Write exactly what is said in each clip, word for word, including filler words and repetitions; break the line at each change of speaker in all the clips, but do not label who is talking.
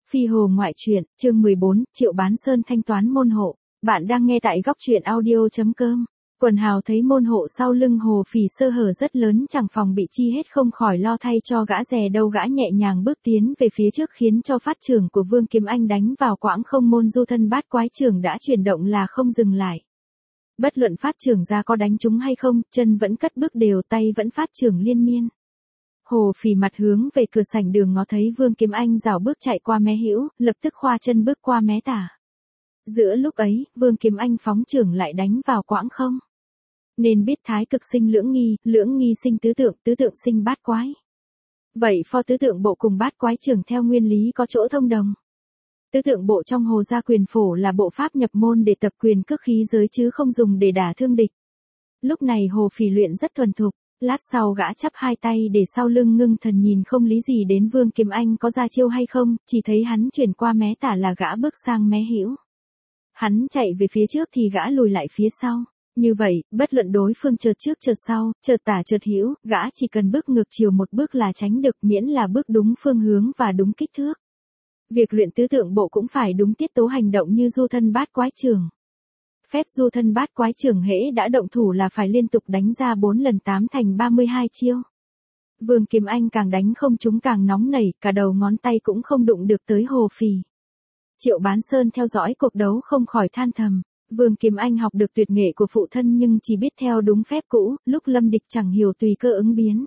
Phi Hồ ngoại truyện, chương mười bốn, Triệu Bán Sơn thanh toán môn hộ. Bạn đang nghe tại góc truyện audio chấm com. Quần hào thấy môn hộ sau lưng Hồ Phỉ sơ hở rất lớn chẳng phòng bị chi hết không khỏi lo thay cho gã dè đâu gã nhẹ nhàng bước tiến về phía trước khiến cho phát trưởng của Vương Kiếm Anh đánh vào quãng không môn du thân bát quái trưởng đã chuyển động là không dừng lại. Bất luận phát trưởng ra có đánh trúng hay không, chân vẫn cất bước đều tay vẫn phát trưởng liên miên. Hồ Phỉ mặt hướng về cửa sảnh đường ngó thấy Vương Kiếm Anh rảo bước chạy qua mé hữu, lập tức khoa chân bước qua mé tả. Giữa lúc ấy, Vương Kiếm Anh phóng trưởng lại đánh vào quãng không. Nên biết thái cực sinh lưỡng nghi, lưỡng nghi sinh tứ tượng, tứ tượng sinh bát quái. Vậy pho tứ tượng bộ cùng bát quái trưởng theo nguyên lý có chỗ thông đồng. Tứ tượng bộ trong Hồ gia quyền phổ là bộ pháp nhập môn để tập quyền cước khí giới chứ không dùng để đả thương địch. Lúc này Hồ Phỉ luyện rất thuần thục. Lát sau gã chắp hai tay để sau lưng ngưng thần nhìn không lý gì đến Vương Kiếm Anh có ra chiêu hay không, chỉ thấy hắn chuyển qua mé tả là gã bước sang mé hữu. Hắn chạy về phía trước thì gã lùi lại phía sau. Như vậy, bất luận đối phương chợt trước chợt sau, chợt tả chợt hữu, gã chỉ cần bước ngược chiều một bước là tránh được miễn là bước đúng phương hướng và đúng kích thước. Việc luyện tứ tượng bộ cũng phải đúng tiết tố hành động như du thân bát quái trưởng. Phép du thân bát quái trưởng hễ đã động thủ là phải liên tục đánh ra bốn lần tám thành ba mươi hai chiêu. Vương Kiếm Anh càng đánh không trúng càng nóng nảy, cả đầu ngón tay cũng không đụng được tới Hồ Phỉ. Triệu Bán Sơn theo dõi cuộc đấu không khỏi than thầm, Vương Kiếm Anh học được tuyệt nghệ của phụ thân nhưng chỉ biết theo đúng phép cũ, lúc lâm địch chẳng hiểu tùy cơ ứng biến.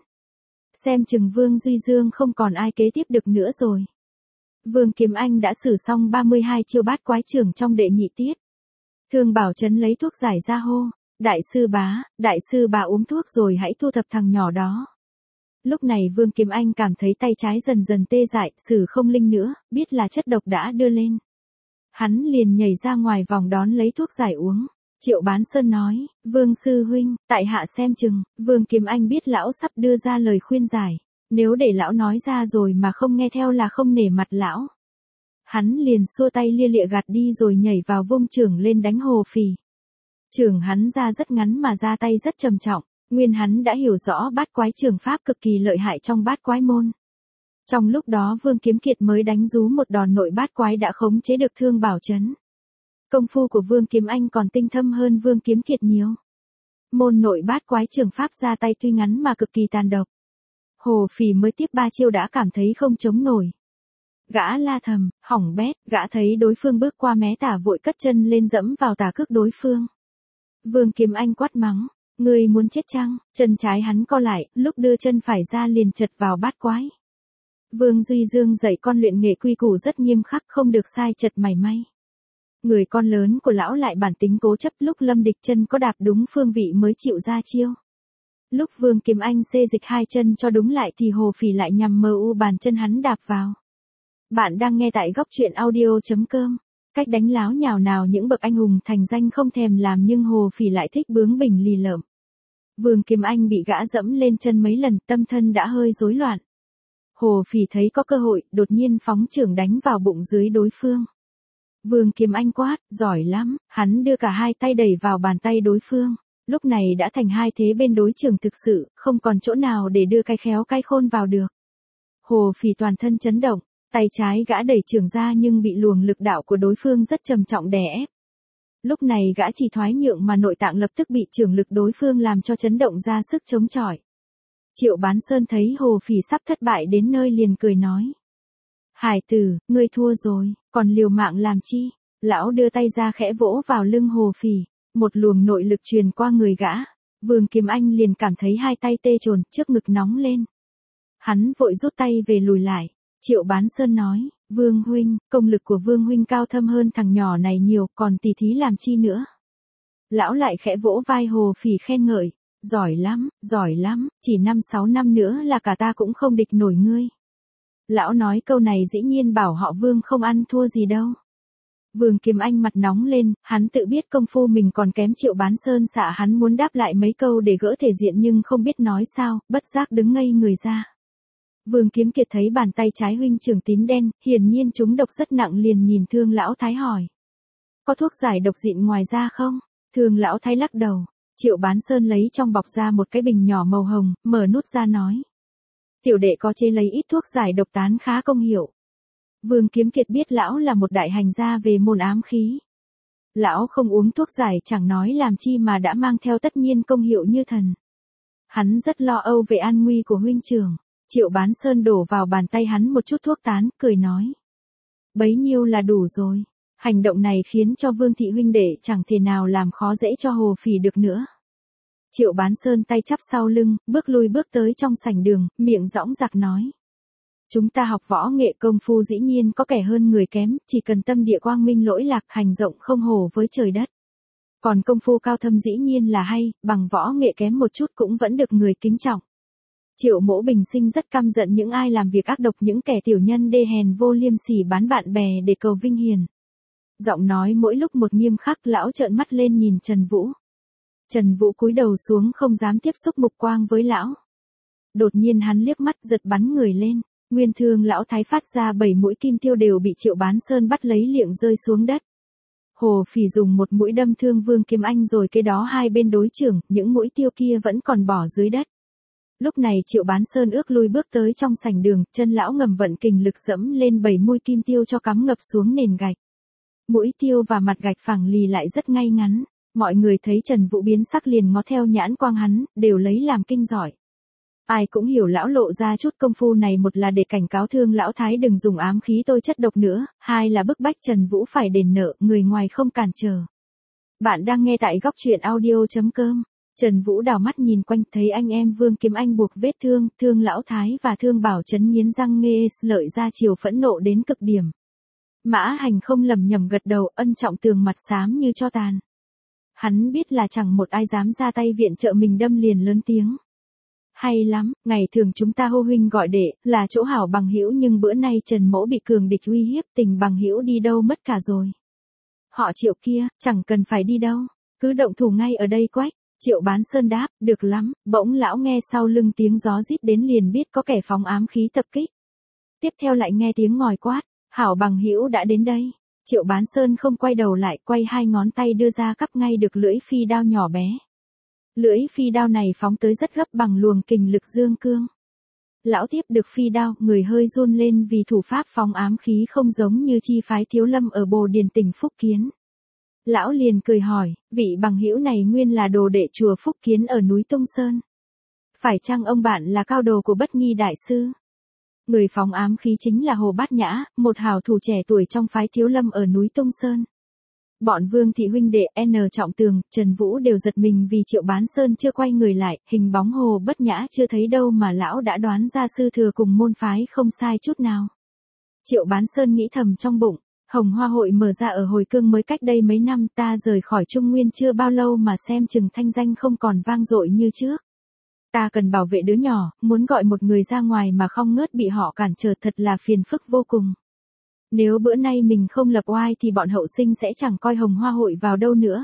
Xem chừng Vương Duy Dương không còn ai kế tiếp được nữa rồi. Vương Kiếm Anh đã sử xong ba mươi hai chiêu bát quái trưởng trong đệ nhị tiết. Thương Bảo Trấn lấy thuốc giải ra hô, đại sư bá, đại sư bà uống thuốc rồi hãy thu thập thằng nhỏ đó. Lúc này Vương Kiếm Anh cảm thấy tay trái dần dần tê dại, sử không linh nữa, biết là chất độc đã đưa lên. Hắn liền nhảy ra ngoài vòng đón lấy thuốc giải uống. Triệu Bán Sơn nói, Vương sư huynh, tại hạ xem chừng. Vương Kiếm Anh biết lão sắp đưa ra lời khuyên giải, nếu để lão nói ra rồi mà không nghe theo là không nể mặt lão. Hắn liền xua tay lia lịa gạt đi rồi nhảy vào vung chưởng lên đánh Hồ Phỉ. Chưởng hắn ra rất ngắn mà ra tay rất trầm trọng, nguyên hắn đã hiểu rõ bát quái chưởng pháp cực kỳ lợi hại trong bát quái môn. Trong lúc đó Vương Kiếm Kiệt mới đánh rú một đòn nội bát quái đã khống chế được Thương Bảo Trấn. Công phu của Vương Kiếm Anh còn tinh thâm hơn Vương Kiếm Kiệt nhiều. Môn nội bát quái chưởng pháp ra tay tuy ngắn mà cực kỳ tàn độc. Hồ Phỉ mới tiếp ba chiêu đã cảm thấy không chống nổi. Gã la thầm, hỏng bét, gã thấy đối phương bước qua mé tả vội cất chân lên dẫm vào tả cước đối phương. Vương Kiếm Anh quát mắng, ngươi muốn chết chăng? Chân trái hắn co lại, lúc đưa chân phải ra liền chật vào bát quái. Vương Duy Dương dạy con luyện nghệ quy củ rất nghiêm khắc không được sai chật mảy may. Người con lớn của lão lại bản tính cố chấp lúc lâm địch chân có đạp đúng phương vị mới chịu ra chiêu. Lúc Vương Kiếm Anh xê dịch hai chân cho đúng lại thì Hồ Phỉ lại nhằm mờ u bàn chân hắn đạp vào. Bạn đang nghe tại góc truyện audio chấm com. Cách đánh láo nhào nào những bậc anh hùng thành danh không thèm làm nhưng Hồ Phỉ lại thích bướng bỉnh lì lợm. Vương Kiếm Anh bị gã dẫm lên chân mấy lần tâm thân đã hơi rối loạn. Hồ Phỉ thấy có cơ hội, đột nhiên phóng chưởng đánh vào bụng dưới đối phương. Vương Kiếm Anh quát, giỏi lắm, hắn đưa cả hai tay đẩy vào bàn tay đối phương. Lúc này đã thành hai thế bên đối chưởng thực sự, không còn chỗ nào để đưa cái khéo cái khôn vào được. Hồ Phỉ toàn thân chấn động. Tay trái gã đẩy chưởng ra nhưng bị luồng lực đạo của đối phương rất trầm trọng đè ép. Lúc này gã chỉ thoái nhượng mà nội tạng lập tức bị chưởng lực đối phương làm cho chấn động ra sức chống chọi. Triệu Bán Sơn thấy Hồ Phỉ sắp thất bại đến nơi liền cười nói. Hải tử, ngươi thua rồi, còn liều mạng làm chi? Lão đưa tay ra khẽ vỗ vào lưng Hồ Phỉ, một luồng nội lực truyền qua người gã. Vương Kiếm Anh liền cảm thấy hai tay tê trồn, trước ngực nóng lên. Hắn vội rút tay về lùi lại. Triệu Bán Sơn nói, Vương huynh, công lực của Vương huynh cao thâm hơn thằng nhỏ này nhiều, còn tỉ thí làm chi nữa. Lão lại khẽ vỗ vai Hồ Phỉ khen ngợi, giỏi lắm, giỏi lắm, chỉ năm sáu năm nữa là cả ta cũng không địch nổi ngươi. Lão nói câu này dĩ nhiên bảo họ Vương không ăn thua gì đâu. Vương Kiếm Anh mặt nóng lên, hắn tự biết công phu mình còn kém Triệu Bán Sơn xạ hắn muốn đáp lại mấy câu để gỡ thể diện nhưng không biết nói sao, bất giác đứng ngây người ra. Vương Kiếm Kiệt thấy bàn tay trái huynh trưởng tím đen, hiển nhiên chúng độc rất nặng liền nhìn Thương Lão Thái hỏi. Có thuốc giải độc dịn ngoài ra không? Thương Lão Thái lắc đầu. Triệu Bán Sơn lấy trong bọc ra một cái bình nhỏ màu hồng, mở nút ra nói. Tiểu đệ có chế lấy ít thuốc giải độc tán khá công hiệu. Vương Kiếm Kiệt biết lão là một đại hành gia về môn ám khí. Lão không uống thuốc giải chẳng nói làm chi mà đã mang theo tất nhiên công hiệu như thần. Hắn rất lo âu về an nguy của huynh trưởng. Triệu Bán Sơn đổ vào bàn tay hắn một chút thuốc tán, cười nói. Bấy nhiêu là đủ rồi. Hành động này khiến cho Vương thị huynh đệ chẳng thể nào làm khó dễ cho Hồ Phỉ được nữa. Triệu Bán Sơn tay chắp sau lưng, bước lui bước tới trong sảnh đường, miệng dõng dạc nói. Chúng ta học võ nghệ công phu dĩ nhiên có kẻ hơn người kém, chỉ cần tâm địa quang minh lỗi lạc hành rộng không hồ với trời đất. Còn công phu cao thâm dĩ nhiên là hay, bằng võ nghệ kém một chút cũng vẫn được người kính trọng. Triệu Mỗ bình sinh rất căm giận những ai làm việc ác độc, những kẻ tiểu nhân đê hèn vô liêm sỉ bán bạn bè để cầu vinh hiển. Giọng nói mỗi lúc một nghiêm khắc, lão trợn mắt lên nhìn Trần Vũ. Trần Vũ cúi đầu xuống không dám tiếp xúc mục quang với lão. Đột nhiên hắn liếc mắt giật bắn người lên, nguyên thương lão thái phát ra bảy mũi kim tiêu đều bị Triệu Bán Sơn bắt lấy liệng rơi xuống đất. Hồ Phỉ dùng một mũi đâm thương Vương Kiếm Anh rồi kế đó hai bên đối chưởng, những mũi tiêu kia vẫn còn bỏ dưới đất. Lúc này Triệu Bán Sơn ước lui bước tới trong sảnh đường, chân lão ngầm vận kình lực dẫm lên bảy mũi kim tiêu cho cắm ngập xuống nền gạch. Mũi tiêu và mặt gạch phẳng lì lại rất ngay ngắn. Mọi người thấy Trần Vũ biến sắc liền ngó theo nhãn quang hắn, đều lấy làm kinh giỏi. Ai cũng hiểu lão lộ ra chút công phu này, một là để cảnh cáo thương lão thái đừng dùng ám khí tôi chất độc nữa, hai là bức bách Trần Vũ phải đền nợ, người ngoài không cản trở. Bạn đang nghe tại góc truyện audio chấm com. Trần Vũ đảo mắt nhìn quanh, thấy anh em Vương Kiếm Anh buộc vết thương, thương lão thái và thương Bảo Trấn nghiến răng nghe lợi ra chiều phẫn nộ đến cực điểm. Mã Hành không lầm nhầm gật đầu, ân trọng tường mặt xám như tro tàn. Hắn biết là chẳng một ai dám ra tay viện trợ mình, đâm liền lớn tiếng. Hay lắm, ngày thường chúng ta hô huynh gọi đệ, là chỗ hảo bằng hữu, nhưng bữa nay Trần Mỗ bị cường địch uy hiếp, tình bằng hữu đi đâu mất cả rồi. Họ Triệu kia, chẳng cần phải đi đâu, cứ động thủ ngay ở đây quách. Triệu Bán Sơn đáp, được lắm, bỗng lão nghe sau lưng tiếng gió rít đến liền biết có kẻ phóng ám khí tập kích. Tiếp theo lại nghe tiếng ngòi quát, hảo bằng hữu đã đến đây. Triệu Bán Sơn không quay đầu lại, quay hai ngón tay đưa ra cắp ngay được lưỡi phi đao nhỏ bé. Lưỡi phi đao này phóng tới rất gấp bằng luồng kình lực dương cương. Lão tiếp được phi đao, người hơi run lên vì thủ pháp phóng ám khí không giống như chi phái Thiếu Lâm ở Bồ Điền tỉnh Phúc Kiến. Lão liền cười hỏi, vị bằng hữu này nguyên là đồ đệ chùa Phúc Kiến ở núi Tung Sơn. Phải chăng ông bạn là cao đồ của Bất Nghi Đại Sư? Người phóng ám khí chính là Hồ Bát Nhã, một hào thủ trẻ tuổi trong phái Thiếu Lâm ở núi Tung Sơn. Bọn Vương thị huynh đệ N Trọng Tường, Trần Vũ đều giật mình vì Triệu Bán Sơn chưa quay người lại, hình bóng Hồ Bất Nhã chưa thấy đâu mà lão đã đoán ra sư thừa cùng môn phái không sai chút nào. Triệu Bán Sơn nghĩ thầm trong bụng, Hồng Hoa hội mở ra ở Hồi Cương mới cách đây mấy năm, ta rời khỏi Trung Nguyên chưa bao lâu mà xem chừng thanh danh không còn vang dội như trước. Ta cần bảo vệ đứa nhỏ, muốn gọi một người ra ngoài mà không ngớt bị họ cản trở, thật là phiền phức vô cùng. Nếu bữa nay mình không lập oai thì bọn hậu sinh sẽ chẳng coi Hồng Hoa hội vào đâu nữa.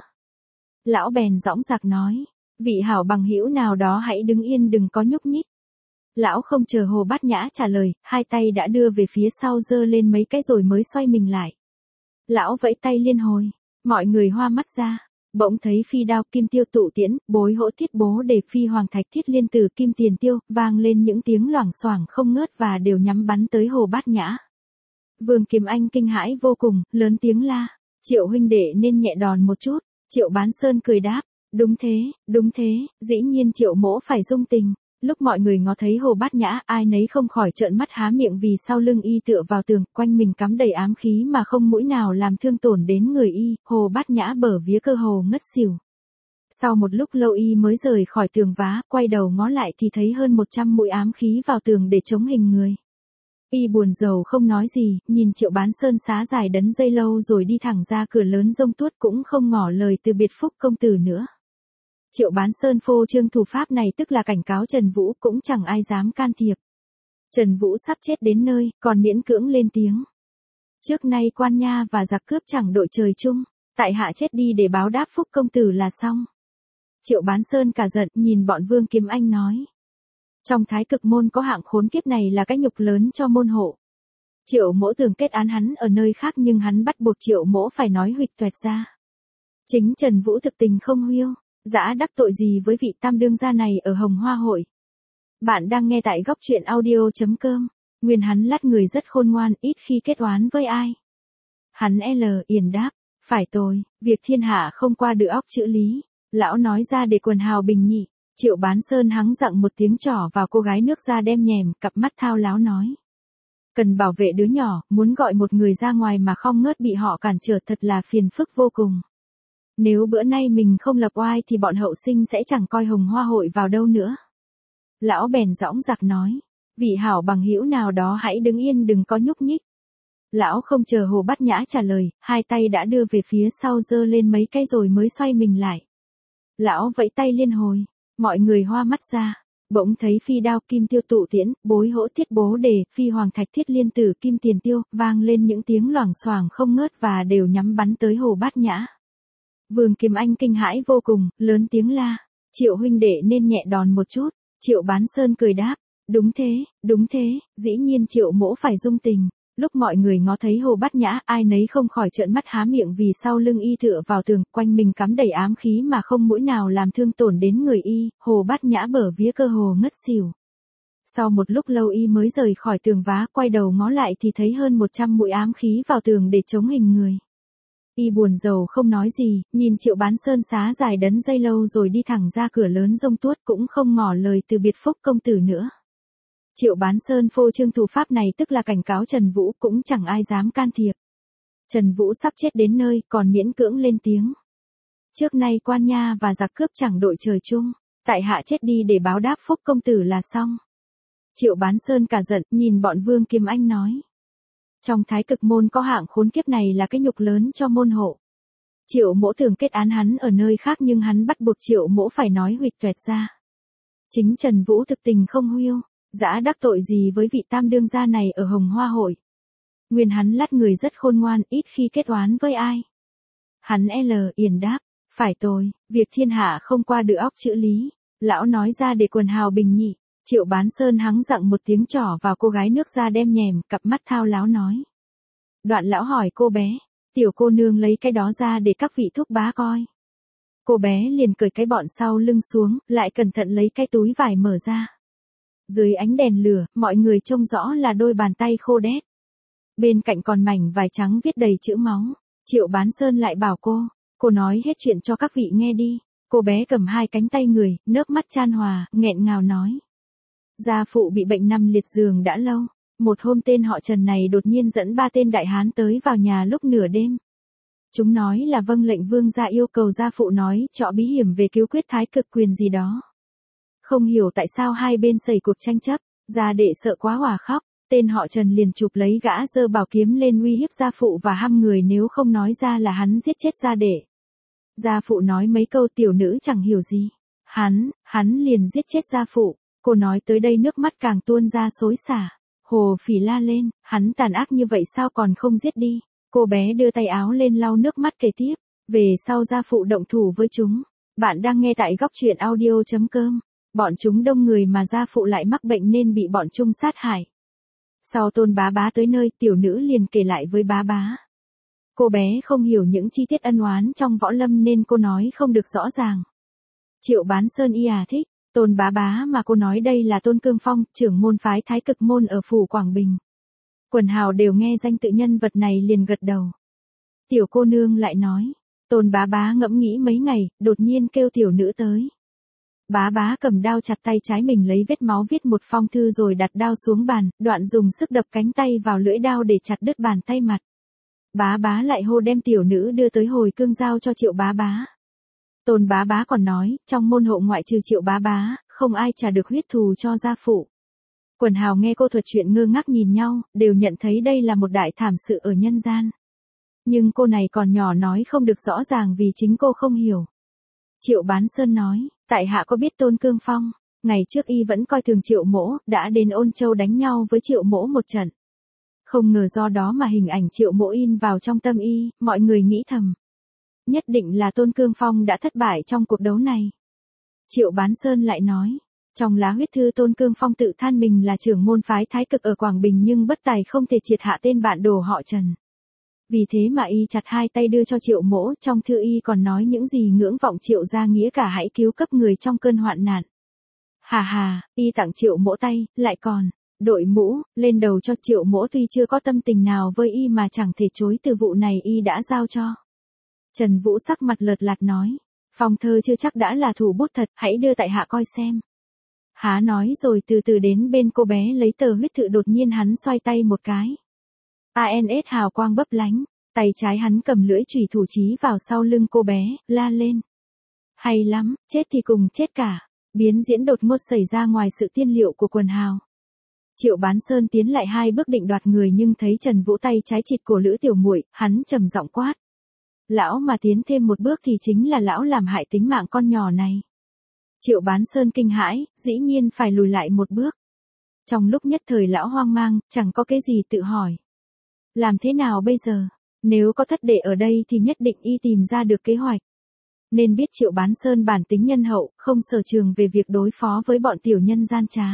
Lão bèn dõng dạc nói, vị hảo bằng hữu nào đó hãy đứng yên đừng có nhúc nhích. Lão không chờ Hồ Bát Nhã trả lời, hai tay đã đưa về phía sau giơ lên mấy cái rồi mới xoay mình lại. Lão vẫy tay liên hồi, mọi người hoa mắt ra, bỗng thấy phi đao kim tiêu tụ tiễn, bối hỗ thiết bố để phi hoàng thạch thiết liên từ kim tiền tiêu, vang lên những tiếng loảng xoảng không ngớt và đều nhắm bắn tới Hồ Bát Nhã. Vương Kiếm Anh kinh hãi vô cùng, lớn tiếng la, Triệu huynh đệ nên nhẹ đòn một chút. Triệu Bán Sơn cười đáp, đúng thế, đúng thế, dĩ nhiên Triệu mỗ phải dung tình. Lúc mọi người ngó thấy Hồ Bát Nhã, ai nấy không khỏi trợn mắt há miệng vì sau lưng y tựa vào tường, quanh mình cắm đầy ám khí mà không mũi nào làm thương tổn đến người y, Hồ Bát Nhã bở vía cơ hồ ngất xỉu. Sau một lúc lâu y mới rời khỏi tường vá, quay đầu ngó lại thì thấy hơn một trăm mũi ám khí vào tường để chống hình người. Y buồn rầu không nói gì, nhìn Triệu Bán Sơn xá dài đấn dây lâu rồi đi thẳng ra cửa lớn Rông Tuốt cũng không ngỏ lời từ biệt Phúc công tử nữa. Triệu Bán Sơn phô trương thủ pháp này tức là cảnh cáo Trần Vũ, cũng chẳng ai dám can thiệp. Trần Vũ sắp chết đến nơi, còn miễn cưỡng lên tiếng. Trước nay quan nha và giặc cướp chẳng đội trời chung, tại hạ chết đi để báo đáp Phúc công tử là xong. Triệu Bán Sơn cả giận, nhìn bọn Vương Kiếm Anh nói. Trong Thái Cực môn có hạng khốn kiếp này là cái nhục lớn cho môn hộ. Triệu mỗ tưởng kết án hắn ở nơi khác nhưng hắn bắt buộc Triệu mỗ phải nói huỵch toẹt ra. Chính Trần Vũ thực tình không huêu, dã đắc tội gì với vị tam đương gia này ở Hồng Hoa hội. Bạn đang nghe tại góc truyện audio chấm com. Nguyên hắn lát người rất khôn ngoan, ít khi kết oán với ai. Hắn L yền đáp, phải tôi, việc thiên hạ không qua được óc chữ lý. Lão nói ra để quần hào bình nhị. Triệu Bán Sơn hắng giọng một tiếng trỏ vào cô gái nước da đem nhèm, cặp mắt thao láo nói. Cần bảo vệ đứa nhỏ, muốn gọi một người ra ngoài mà không ngớt bị họ cản trở thật là phiền phức vô cùng. Nếu bữa nay mình không lập oai thì bọn hậu sinh sẽ chẳng coi Hồng Hoa hội vào đâu nữa. Lão bèn dõng dạc nói, vị hảo bằng hữu nào đó hãy đứng yên đừng có nhúc nhích. Lão không chờ Hồ Bát Nhã trả lời, hai tay đã đưa về phía sau giơ lên mấy cái rồi mới xoay mình lại. Lão vẫy tay liên hồi, mọi người hoa mắt ra, bỗng thấy phi đao kim tiêu tụ tiễn, bối hỗ thiết bố đề, phi hoàng thạch thiết liên tử kim tiền tiêu, vang lên những tiếng loảng xoảng không ngớt và đều nhắm bắn tới Hồ Bát Nhã. Vương Kiếm Anh kinh hãi vô cùng, lớn tiếng la, Triệu huynh đệ nên nhẹ đòn một chút. Triệu Bán Sơn cười đáp, đúng thế, đúng thế, dĩ nhiên Triệu mỗ phải dung tình. Lúc mọi người ngó thấy Hồ Bát Nhã, ai nấy không khỏi trợn mắt há miệng vì sau lưng y tựa vào tường, quanh mình cắm đầy ám khí mà không mũi nào làm thương tổn đến người y, Hồ Bát Nhã bở vía cơ hồ ngất xỉu. Sau một lúc lâu y mới rời khỏi tường vá, quay đầu ngó lại thì thấy hơn một trăm mũi ám khí vào tường để chống hình người. Y buồn rầu không nói gì, nhìn Triệu Bán Sơn xá dài đấn dây lâu rồi đi thẳng ra cửa lớn Rông Tuốt cũng không ngỏ lời từ biệt Phúc công tử nữa. Triệu Bán Sơn phô trương thủ pháp này tức là cảnh cáo Trần Vũ, cũng chẳng ai dám can thiệp. Trần Vũ sắp chết đến nơi còn miễn cưỡng lên tiếng. Trước nay quan nha và giặc cướp chẳng đội trời chung, tại hạ chết đi để báo đáp Phúc công tử là xong. Triệu Bán Sơn cả giận, nhìn bọn Vương Kiếm Anh nói. Trong Thái Cực môn có hạng khốn kiếp này là cái nhục lớn cho môn hộ. Triệu mỗ thường kết án hắn ở nơi khác nhưng hắn bắt buộc Triệu mỗ phải nói huỵch toẹt ra. Chính Trần Vũ thực tình không huêu, dã đắc tội gì với vị tam đương gia này ở Hồng Hoa hội. Nguyên hắn lát người rất khôn ngoan, ít khi kết oán với ai. Hắn L yền đáp, phải tôi, việc thiên hạ không qua được óc chữ lý. Lão nói ra để quần hào bình nhị. Triệu Bán Sơn hắng giọng một tiếng trỏ vào cô gái nước da đem nhèm, cặp mắt thao láo nói. Đoạn lão hỏi cô bé, tiểu cô nương lấy cái đó ra để các vị thúc bá coi. Cô bé liền cởi cái bọn sau lưng xuống, lại cẩn thận lấy cái túi vải mở ra. Dưới ánh đèn lửa, mọi người trông rõ là đôi bàn tay khô đét. Bên cạnh còn mảnh vải trắng viết đầy chữ máu. Triệu Bán Sơn lại bảo cô, cô nói hết chuyện cho các vị nghe đi. Cô bé cầm hai cánh tay người, nước mắt chan hòa, nghẹn ngào nói. Gia phụ bị bệnh nằm liệt giường đã lâu. Một hôm tên họ Trần này đột nhiên dẫn ba tên đại hán tới vào nhà lúc nửa đêm. Chúng nói là vâng lệnh vương gia yêu cầu gia phụ nói trọ bí hiểm về cứu quyết Thái Cực quyền gì đó. Không hiểu tại sao hai bên xảy cuộc tranh chấp, gia đệ sợ quá hòa khóc, tên họ Trần liền chụp lấy gã giơ bảo kiếm lên uy hiếp gia phụ và hăm người nếu không nói ra là hắn giết chết gia đệ. Gia phụ nói mấy câu tiểu nữ chẳng hiểu gì. Hắn, hắn liền giết chết gia phụ. Cô nói tới đây nước mắt càng tuôn ra xối xả. Hồ Phỉ la lên, hắn tàn ác như vậy sao còn không giết đi. Cô bé đưa tay áo lên lau nước mắt kể tiếp. Về sau gia phụ động thủ với chúng. Bạn đang nghe tại góc truyện audio chấm com. Bọn chúng đông người mà gia phụ lại mắc bệnh nên bị bọn chúng sát hại. Sau Tôn bá bá tới nơi, tiểu nữ liền kể lại với bá bá. Cô bé không hiểu những chi tiết ân oán trong võ lâm nên cô nói không được rõ ràng. Triệu Bán Sơn y à thích. Tôn bá bá mà cô nói đây là Tôn Cương Phong, trưởng môn phái Thái Cực môn ở phủ Quảng Bình. Quần hào đều nghe danh tự nhân vật này liền gật đầu. Tiểu cô nương lại nói. Tôn bá bá ngẫm nghĩ mấy ngày, đột nhiên kêu tiểu nữ tới. Bá bá cầm đao chặt tay trái mình lấy vết máu viết một phong thư rồi đặt đao xuống bàn, đoạn dùng sức đập cánh tay vào lưỡi đao để chặt đứt bàn tay mặt. Bá bá lại hô đem tiểu nữ đưa tới hồi cương giao cho Triệu bá bá. Tôn bá bá còn nói, trong môn hộ ngoại trừ Triệu bá bá, không ai trả được huyết thù cho gia phụ. Quần hào nghe cô thuật chuyện ngơ ngác nhìn nhau, đều nhận thấy đây là một đại thảm sự ở nhân gian. Nhưng cô này còn nhỏ nói không được rõ ràng vì chính cô không hiểu. Triệu Bán Sơn nói, tại hạ có biết Tôn Cương Phong, ngày trước y vẫn coi thường Triệu mỗ, đã đến Ôn Châu đánh nhau với Triệu mỗ một trận. Không ngờ do đó mà hình ảnh Triệu mỗ in vào trong tâm y, mọi người nghĩ thầm. Nhất định là Tôn Cương Phong đã thất bại trong cuộc đấu này. Triệu Bán Sơn lại nói, trong lá huyết thư Tôn Cương Phong tự than mình là trưởng môn phái Thái Cực ở Quảng Bình nhưng bất tài không thể triệt hạ tên bạn đồ họ Trần. Vì thế mà y chặt hai tay đưa cho Triệu mỗ, trong thư y còn nói những gì ngưỡng vọng Triệu gia nghĩa cả hãy cứu cấp người trong cơn hoạn nạn. Hà hà, y tặng Triệu mỗ tay, lại còn, đội mũ, lên đầu cho Triệu Mỗ tuy chưa có tâm tình nào với y mà chẳng thể chối từ vụ này y đã giao cho. Trần Vũ sắc mặt lợt lạt nói, Phong Thơ chưa chắc đã là thủ bút thật, hãy đưa tại hạ coi xem. Há nói rồi từ từ đến bên cô bé lấy tờ huyết thư, đột nhiên hắn xoay tay một cái. a en ét hào quang bấp lánh, tay trái hắn cầm lưỡi chùy thủ chí vào sau lưng cô bé, la lên. Hay lắm, chết thì cùng chết cả. Biến diễn đột ngột xảy ra ngoài sự tiên liệu của quần hào. Triệu Bán Sơn tiến lại hai bước định đoạt người nhưng thấy Trần Vũ tay trái chịt cổ Lữ tiểu muội, hắn trầm giọng quát. Lão mà tiến thêm một bước thì chính là lão làm hại tính mạng con nhỏ này. Triệu Bán Sơn kinh hãi, dĩ nhiên phải lùi lại một bước. Trong lúc nhất thời lão hoang mang, chẳng có cái gì tự hỏi. Làm thế nào bây giờ? Nếu có thất đệ ở đây thì nhất định y tìm ra được kế hoạch. Nên biết Triệu Bán Sơn bản tính nhân hậu, không sở trường về việc đối phó với bọn tiểu nhân gian trá.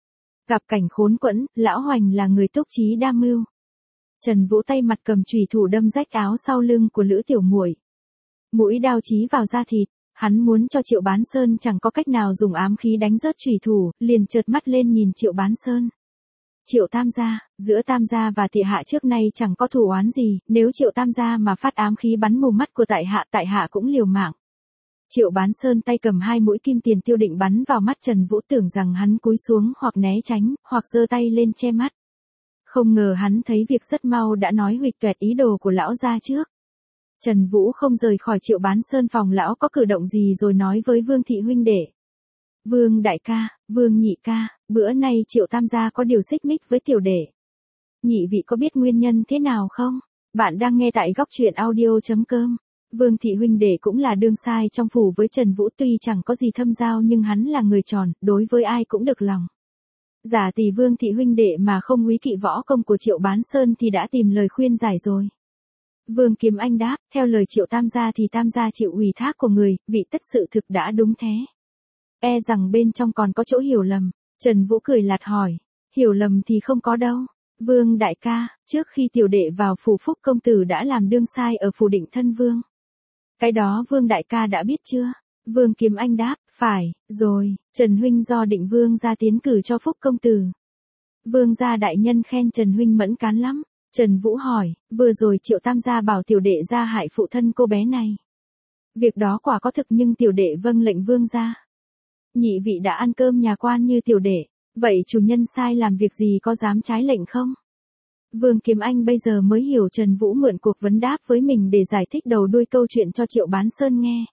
Gặp cảnh khốn quẫn, lão Hoành là người túc trí đa mưu. Trần Vũ tay mặt cầm chùy thủ đâm rách áo sau lưng của Lữ tiểu muội. Mũi đao chí vào da thịt, hắn muốn cho Triệu Bán Sơn chẳng có cách nào dùng ám khí đánh rớt chùy thủ, liền chợt mắt lên nhìn Triệu Bán Sơn. Triệu Tam gia, giữa Tam gia và Thị hạ trước nay chẳng có thù oán gì, nếu Triệu Tam gia mà phát ám khí bắn mù mắt của tại hạ, tại hạ cũng liều mạng. Triệu Bán Sơn tay cầm hai mũi kim tiền tiêu định bắn vào mắt Trần Vũ, tưởng rằng hắn cúi xuống hoặc né tránh, hoặc giơ tay lên che mắt. Không ngờ hắn thấy việc rất mau đã nói huỵch toẹt ý đồ của lão ra trước. Trần Vũ không rời khỏi Triệu Bán Sơn phòng lão có cử động gì rồi nói với Vương thị huynh đệ. Vương đại ca, Vương nhị ca, bữa nay Triệu Tam gia có điều xích mích với tiểu đệ. Nhị vị có biết nguyên nhân thế nào không? Bạn đang nghe tại góc truyện audio chấm com. Vương thị huynh đệ cũng là đương sai trong phủ với Trần Vũ, tuy chẳng có gì thâm giao nhưng hắn là người tròn, đối với ai cũng được lòng. Giả tỷ Vương thị huynh đệ mà không quý kỵ võ công của Triệu Bán Sơn thì đã tìm lời khuyên giải rồi. Vương Kiếm Anh đáp, theo lời Triệu Tam gia thì Tam gia chịu ủy thác của người, vị tất sự thực đã đúng thế. E rằng bên trong còn có chỗ hiểu lầm. Trần Vũ cười lạt hỏi, hiểu lầm thì không có đâu. Vương đại ca, trước khi tiểu đệ vào phủ Phúc công tử đã làm đương sai ở phủ Định Thân Vương. Cái đó Vương đại ca đã biết chưa? Vương Kiếm Anh đáp, phải, rồi, Trần huynh do Định Vương gia tiến cử cho Phúc công tử. Vương gia đại nhân khen Trần huynh mẫn cán lắm. Trần Vũ hỏi, vừa rồi Triệu Tam gia bảo tiểu đệ ra hại phụ thân cô bé này. Việc đó quả có thực nhưng tiểu đệ vâng lệnh Vương gia. Nhị vị đã ăn cơm nhà quan như tiểu đệ, vậy chủ nhân sai làm việc gì có dám trái lệnh không? Vương Kiếm Anh bây giờ mới hiểu Trần Vũ mượn cuộc vấn đáp với mình để giải thích đầu đuôi câu chuyện cho Triệu Bán Sơn nghe.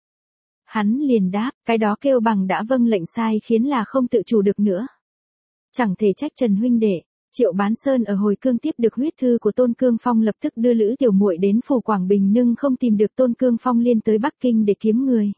Hắn liền đáp, cái đó kêu bằng đã vâng lệnh sai khiến là không tự chủ được nữa. Chẳng thể trách Trần huynh đệ. Triệu Bán Sơn ở Hồi Cương tiếp được huyết thư của Tôn Cương Phong, lập tức đưa Lữ tiểu muội đến phủ Quảng Bình, nhưng không tìm được Tôn Cương Phong liên tới Bắc Kinh để kiếm người.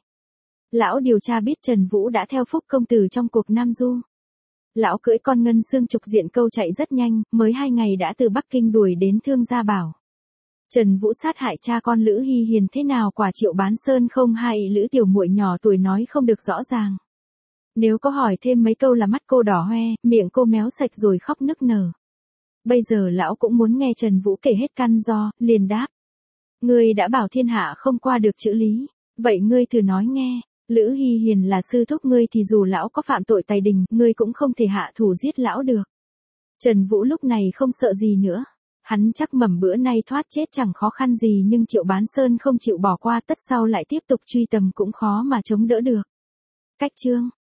Lão điều tra biết Trần Vũ đã theo Phúc công tử trong cuộc Nam Du. Lão cưỡi con ngân xương trục diện câu chạy rất nhanh, mới hai ngày đã từ Bắc Kinh đuổi đến Thương Gia Bảo. Trần Vũ sát hại cha con Lữ Hy Hiền thế nào quả Triệu Bán Sơn không hay Lữ tiểu muội nhỏ tuổi nói không được rõ ràng. Nếu có hỏi thêm mấy câu là mắt cô đỏ hoe, miệng cô méo sạch rồi khóc nức nở. Bây giờ lão cũng muốn nghe Trần Vũ kể hết căn do, liền đáp. Ngươi đã bảo thiên hạ không qua được chữ lý, vậy ngươi thử nói nghe, Lữ Hy Hiền là sư thúc ngươi thì dù lão có phạm tội tài đình, ngươi cũng không thể hạ thủ giết lão được. Trần Vũ lúc này không sợ gì nữa. Hắn chắc mẩm bữa nay thoát chết chẳng khó khăn gì, nhưng Triệu Bán Sơn không chịu bỏ qua, tất sau lại tiếp tục truy tầm cũng khó mà chống đỡ được. Cách chương